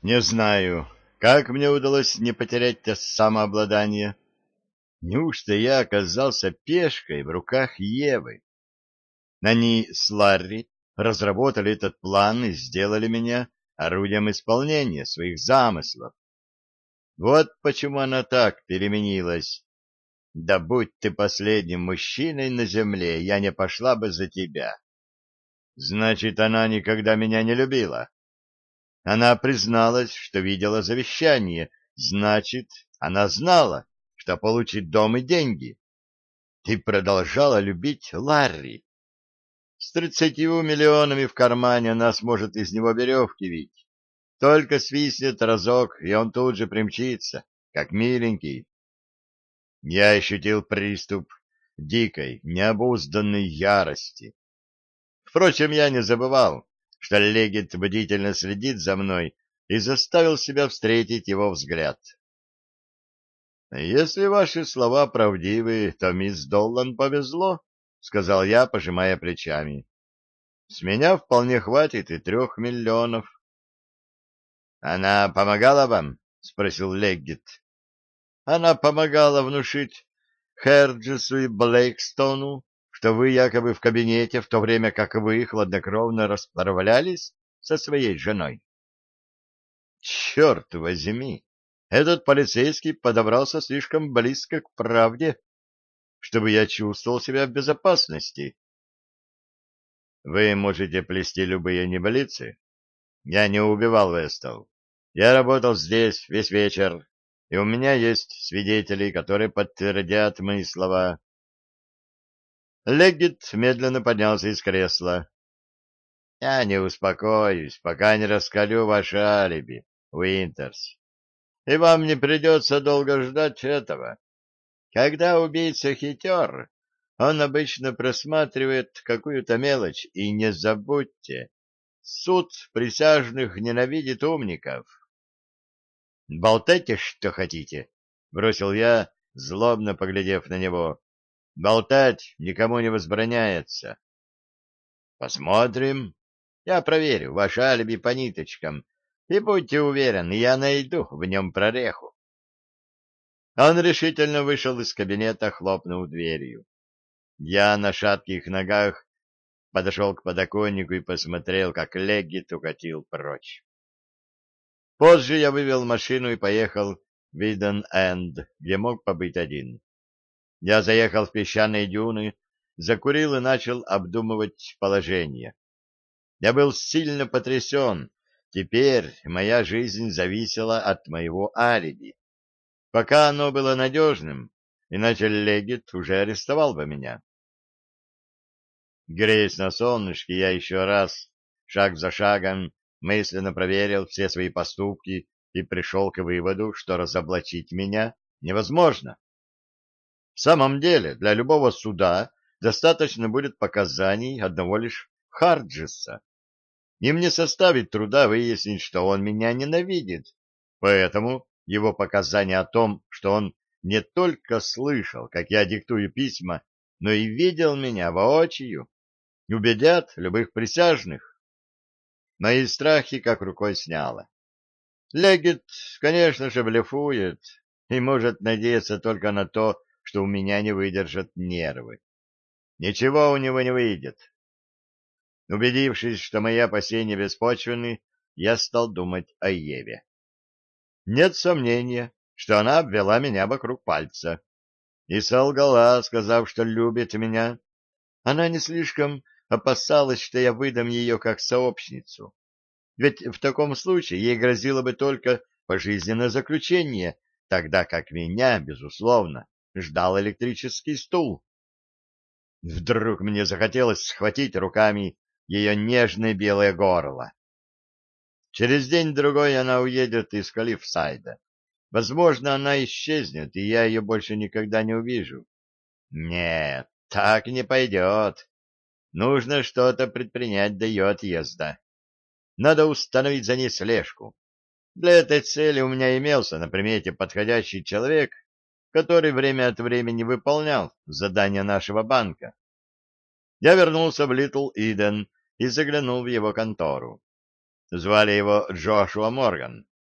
Не знаю, как мне удалось не потерять это самообладание. Неужто я оказался пешкой в руках Евы? Они с Ларри разработали этот план и сделали меня орудием исполнения своих замыслов. Вот почему она так переменилась. Да будь ты последним мужчиной на земле, я не пошла бы за тебя. Значит, она никогда меня не любила. Она призналась, что видела завещание. Значит, она знала, что получит дом и деньги. Ты продолжала любить Ларри. С 30 миллионами в кармане она сможет из него веревки вить. Только свистнет разок, и он тут же примчится, как миленький. Я ощутил приступ дикой, необузданной ярости. Впрочем, я не забывал, что Легет бдительно следит за мной, и заставил себя встретить его взгляд. «Если ваши слова правдивы, то мисс Доллан повезло», — сказал я, пожимая плечами. «С меня вполне хватит и 3 миллионов». «Она помогала вам?» — спросил Леггет. «Она помогала внушить Херджесу и Блейкстону, что вы якобы в кабинете, в то время как вы хладнокровно расправлялись со своей женой». «Черт возьми! Этот полицейский подобрался слишком близко к правде, чтобы я чувствовал себя в безопасности». «Вы можете плести любые небылицы. Я не убивал Вестов. Я работал здесь весь вечер, и у меня есть свидетели, которые подтвердят мои слова». Леггет медленно поднялся из кресла. «Я не успокоюсь, пока не раскалю ваше алиби, Уинтерс. И вам не придется долго ждать этого. Когда убийца хитер, он обычно просматривает какую-то мелочь, и не забудьте, суд присяжных ненавидит умников». «Болтайте, что хотите», — бросил я, злобно поглядев на него. «Болтать никому не возбраняется». «Посмотрим. Я проверю ваше алиби по ниточкам, и будьте уверены, я найду в нем прореху». Он решительно вышел из кабинета, хлопнув дверью. Я на шатких ногах подошел к подоконнику и посмотрел, как Леггет укатил прочь. Позже я вывел машину и поехал в Иден-Энд, где мог побыть один. Я заехал в песчаные дюны, закурил и начал обдумывать положение. Я был сильно потрясен. Теперь моя жизнь зависела от моего алиби. Пока оно было надежным, иначе Легет уже арестовал бы меня. Греясь на солнышке, я еще раз, шаг за шагом, мысленно проверил все свои поступки и пришел к выводу, что разоблачить меня невозможно. В самом деле, для любого суда достаточно будет показаний одного лишь Харджеса. Им не составит труда выяснить, что он меня ненавидит. Поэтому его показания о том, что он не только слышал, как я диктую письма, но и видел меня воочию, убедят любых присяжных. Мои страхи как рукой сняло. Легет, конечно же, блефует и может надеяться только на то, что у меня не выдержат нервы. Ничего у него не выйдет. Убедившись, что мои опасения беспочвенны, я стал думать о Еве. Нет сомнения, что она обвела меня вокруг пальца и солгала, сказав, что любит меня. Она не слишком опасалась, что я выдам ее как сообщницу. Ведь в таком случае ей грозило бы только пожизненное заключение, тогда как меня, безусловно, ждал электрический стул. Вдруг мне захотелось схватить руками ее нежное белое горло. Через день-другой она уедет из Калифсайда. Возможно, она исчезнет, и я ее больше никогда не увижу. Нет, так не пойдет. Нужно что-то предпринять до ее отъезда. Надо установить за ней слежку. Для этой цели у меня имелся на примете подходящий человек, который время от времени выполнял задания нашего банка. Я вернулся в Литл Иден и заглянул в его контору. Звали его Джошуа Морган.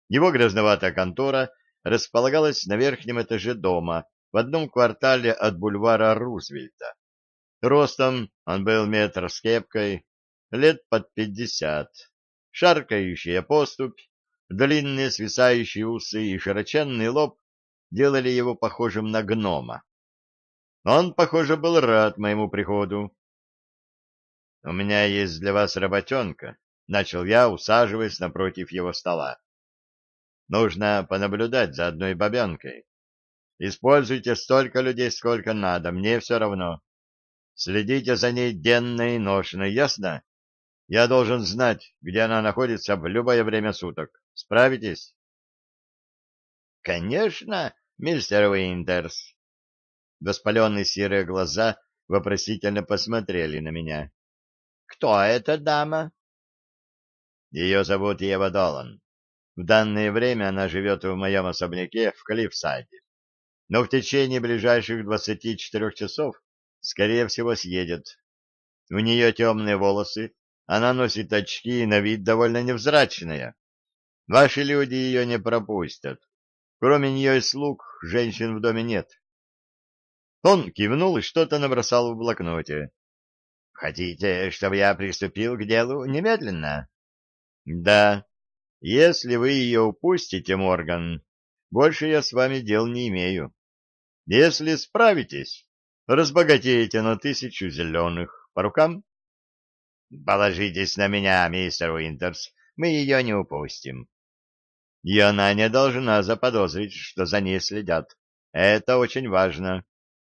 Его грязноватая контора располагалась на верхнем этаже дома в одном квартале от бульвара Рузвельта. Ростом он был метр с кепкой, лет под 50, шаркающая поступь, длинные свисающие усы и широченный лоб делали его похожим на гнома. Он, похоже, был рад моему приходу. — У меня есть для вас работенка, — начал я, усаживаясь напротив его стола. — Нужно понаблюдать за одной бабенкой. Используйте столько людей, сколько надо, мне все равно. Следите за ней денно и ношно, ясно? Я должен знать, где она находится в любое время суток. Справитесь? — Конечно, мистер Уинтерс. Воспаленные серые глаза вопросительно посмотрели на меня. — Кто эта дама? — Ее зовут Ева Долан. В данное время она живет в моем особняке в Клиффсайде. Но в течение ближайших 24 часов, скорее всего, съедет. У нее темные волосы, она носит очки и на вид довольно невзрачная. Ваши люди ее не пропустят. Кроме нее и слуг, женщин в доме нет. Он кивнул и что-то набросал в блокноте. — Хотите, чтобы я приступил к делу немедленно? — Да. Если вы ее упустите, Морган, больше я с вами дел не имею. Если справитесь, разбогатеете на 1000 зеленых. По рукам? — Положитесь на меня, мистер Уинтерс, мы ее не упустим. И она не должна заподозрить, что за ней следят. Это очень важно.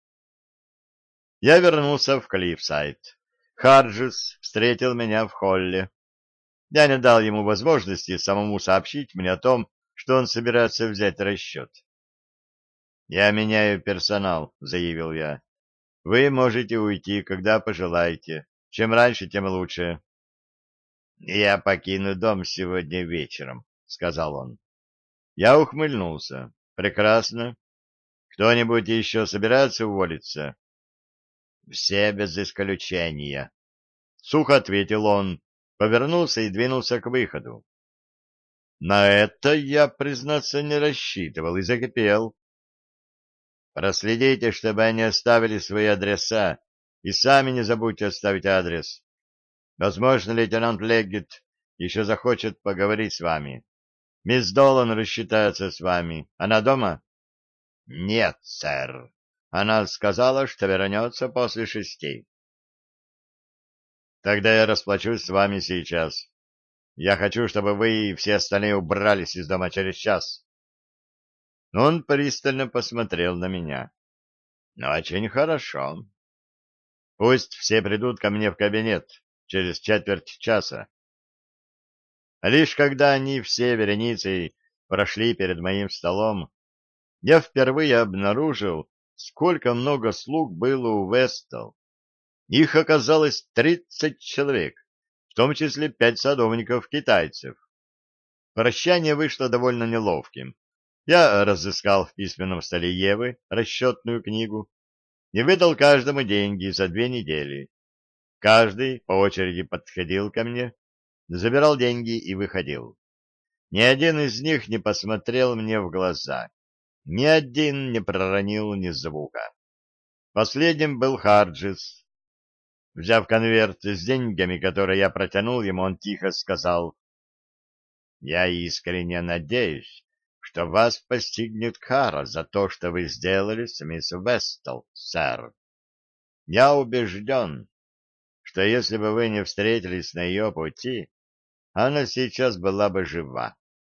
Я вернулся в Клиффсайд. Харджис встретил меня в холле. Я не дал ему возможности самому сообщить мне о том, что он собирается взять расчет. «Я меняю персонал», — заявил я. «Вы можете уйти, когда пожелаете. Чем раньше, тем лучше». «Я покину дом сегодня вечером», — сказал он. Я ухмыльнулся. «Прекрасно. Кто-нибудь еще собирается уволиться?» «Все без исключения», — сухо ответил он, повернулся и двинулся к выходу. На это я, признаться, не рассчитывал и закипел. Проследите, чтобы они оставили свои адреса, и сами не забудьте оставить адрес. Возможно, лейтенант Леггет еще захочет поговорить с вами. Мисс Долан рассчитается с вами. Она дома? — Нет, сэр. Она сказала, что вернется после 6. — Тогда я расплачусь с вами сейчас. Я хочу, чтобы вы и все остальные убрались из дома через час. Он пристально посмотрел на меня. — Очень хорошо. Пусть все придут ко мне в кабинет через четверть часа. Лишь когда они все вереницей прошли перед моим столом, я впервые обнаружил, сколько много слуг было у Вестал. Их оказалось 30 человек, в том числе 5 садовников-китайцев. Прощание вышло довольно неловким. Я разыскал в письменном столе Евы расчетную книгу и выдал каждому деньги за 2 недели. Каждый по очереди подходил ко мне, забирал деньги и выходил. Ни один из них не посмотрел мне в глаза, ни один не проронил ни звука. Последним был Харджис. Взяв конверт с деньгами, которые я протянул ему, он тихо сказал: «Я искренне надеюсь, что вас постигнет кара за то, что вы сделали с мисс Вестал, сэр. Я убежден, что если бы вы не встретились на ее пути, она сейчас была бы жива».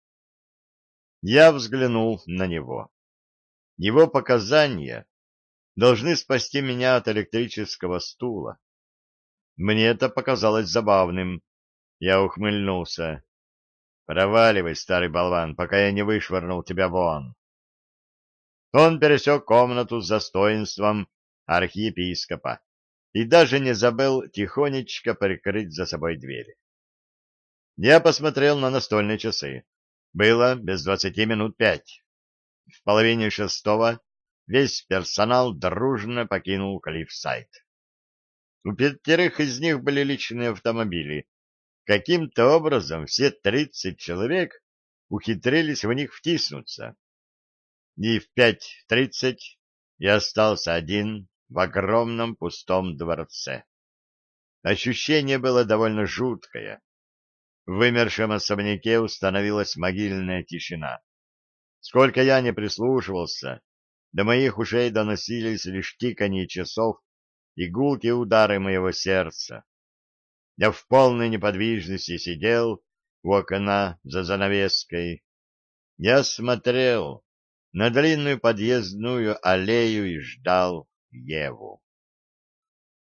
Я взглянул на него. Его показания должны спасти меня от электрического стула. Мне это показалось забавным. Я ухмыльнулся. «Проваливай, старый болван, пока я не вышвырнул тебя вон». Он пересек комнату с достоинством архиепископа и даже не забыл тихонечко прикрыть за собой двери. Я посмотрел на настольные часы. Было без 5:20. В половине 6 весь персонал дружно покинул Клиффсайд. У 5 из них были личные автомобили. Каким-то образом все 30 человек ухитрились в них втиснуться. И в 5:30 я остался один в огромном пустом дворце. Ощущение было довольно жуткое. В вымершем особняке установилась могильная тишина. Сколько я не прислушивался, до моих ушей доносились лишь тиканье часов и гулкие удары моего сердца. Я в полной неподвижности сидел у окна за занавеской. Я смотрел на длинную подъездную аллею и ждал Еву.